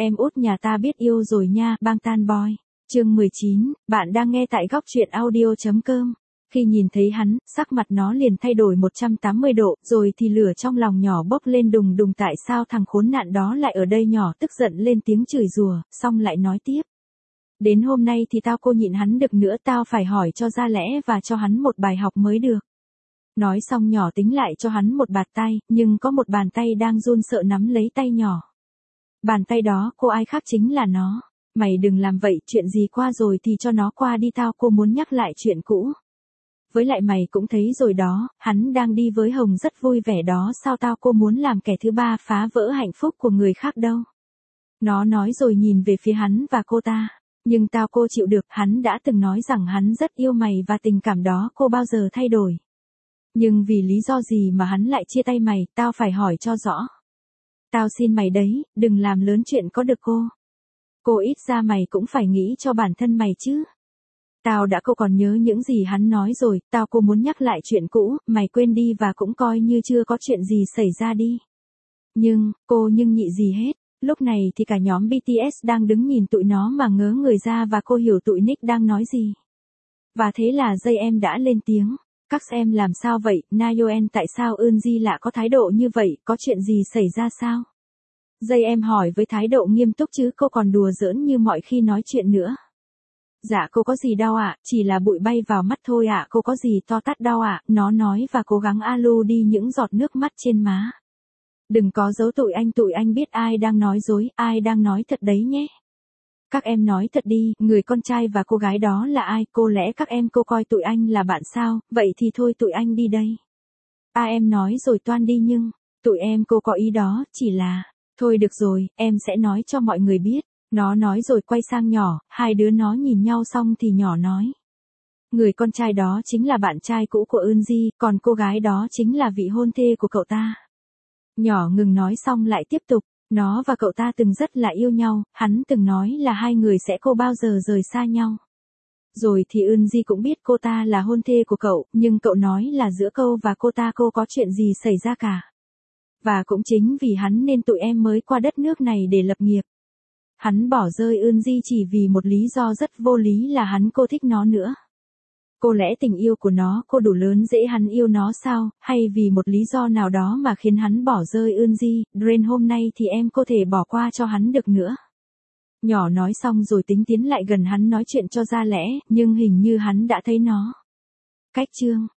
Em út nhà ta biết yêu rồi nha, bang tan boy. Chương 19, bạn đang nghe tại góc truyện audio.com. Khi nhìn thấy hắn, sắc mặt nó liền thay đổi 180 độ, rồi thì lửa trong lòng nhỏ bốc lên đùng đùng, tại sao thằng khốn nạn đó lại ở đây, nhỏ tức giận lên tiếng chửi rủa, xong lại nói tiếp. Đến hôm nay thì tao cô nhịn hắn được nữa, tao phải hỏi cho ra lẽ và cho hắn một bài học mới được. Nói xong nhỏ tính lại cho hắn một bạt tay, nhưng có một bàn tay đang run sợ nắm lấy tay nhỏ. Bàn tay đó cô ai khác chính là nó. Mày đừng làm vậy, chuyện gì qua rồi thì cho nó qua đi, tao cô muốn nhắc lại chuyện cũ. Với lại mày cũng thấy rồi đó, hắn đang đi với Hồng rất vui vẻ đó, sao tao cô muốn làm kẻ thứ ba phá vỡ hạnh phúc của người khác đâu. Nó nói rồi nhìn về phía hắn và cô ta. Nhưng tao cô chịu được, hắn đã từng nói rằng hắn rất yêu mày và tình cảm đó cô bao giờ thay đổi. Nhưng vì lý do gì mà hắn lại chia tay mày, tao phải hỏi cho rõ. Tao xin mày đấy, đừng làm lớn chuyện có được cô. Cô ít ra mày cũng phải nghĩ cho bản thân mày chứ. Tao đã cô còn nhớ những gì hắn nói rồi, tao cô muốn nhắc lại chuyện cũ, mày quên đi và cũng coi như chưa có chuyện gì xảy ra đi. Nhưng nhị gì hết. Lúc này thì cả nhóm BTS đang đứng nhìn tụi nó mà ngớ người ra và cô hiểu tụi Nick đang nói gì. Và thế là JM đã lên tiếng. Các em làm sao vậy, Nayeon, tại sao Eunji lạ có thái độ như vậy, có chuyện gì xảy ra sao? JM hỏi với thái độ nghiêm túc chứ cô còn đùa giỡn như mọi khi nói chuyện nữa. Dạ cô có gì đâu ạ, chỉ là bụi bay vào mắt thôi ạ, cô có gì to tát đâu ạ, nó nói và cố gắng alo đi những giọt nước mắt trên má. Đừng có giấu tụi anh biết ai đang nói dối, ai đang nói thật đấy nhé. Các em nói thật đi, người con trai và cô gái đó là ai, cô lẽ các em cô coi tụi anh là bạn sao, vậy thì thôi tụi anh đi đây. Em nói rồi toan đi nhưng, tụi em cô có ý đó, chỉ là, thôi được rồi, em sẽ nói cho mọi người biết. Nó nói rồi quay sang nhỏ, hai đứa nó nhìn nhau xong thì nhỏ nói. Người con trai đó chính là bạn trai cũ của Eunji, còn cô gái đó chính là vị hôn thê của cậu ta. Nhỏ ngừng nói xong lại tiếp tục. Nó và cậu ta từng rất là yêu nhau, hắn từng nói là hai người sẽ không bao giờ rời xa nhau. Rồi thì Eunji cũng biết cô ta là hôn thê của cậu, nhưng cậu nói là giữa cô và cô ta cô có chuyện gì xảy ra cả. Và cũng chính vì hắn nên tụi em mới qua đất nước này để lập nghiệp. Hắn bỏ rơi Eunji chỉ vì một lý do rất vô lý là hắn cô thích nó nữa. Cô lẽ tình yêu của nó cô đủ lớn dễ hắn yêu nó sao, hay vì một lý do nào đó mà khiến hắn bỏ rơi Eunji, Drain hôm nay thì em có thể bỏ qua cho hắn được nữa. Nhỏ nói xong rồi tính tiến lại gần hắn nói chuyện cho ra lẽ, nhưng hình như hắn đã thấy nó. Cách chương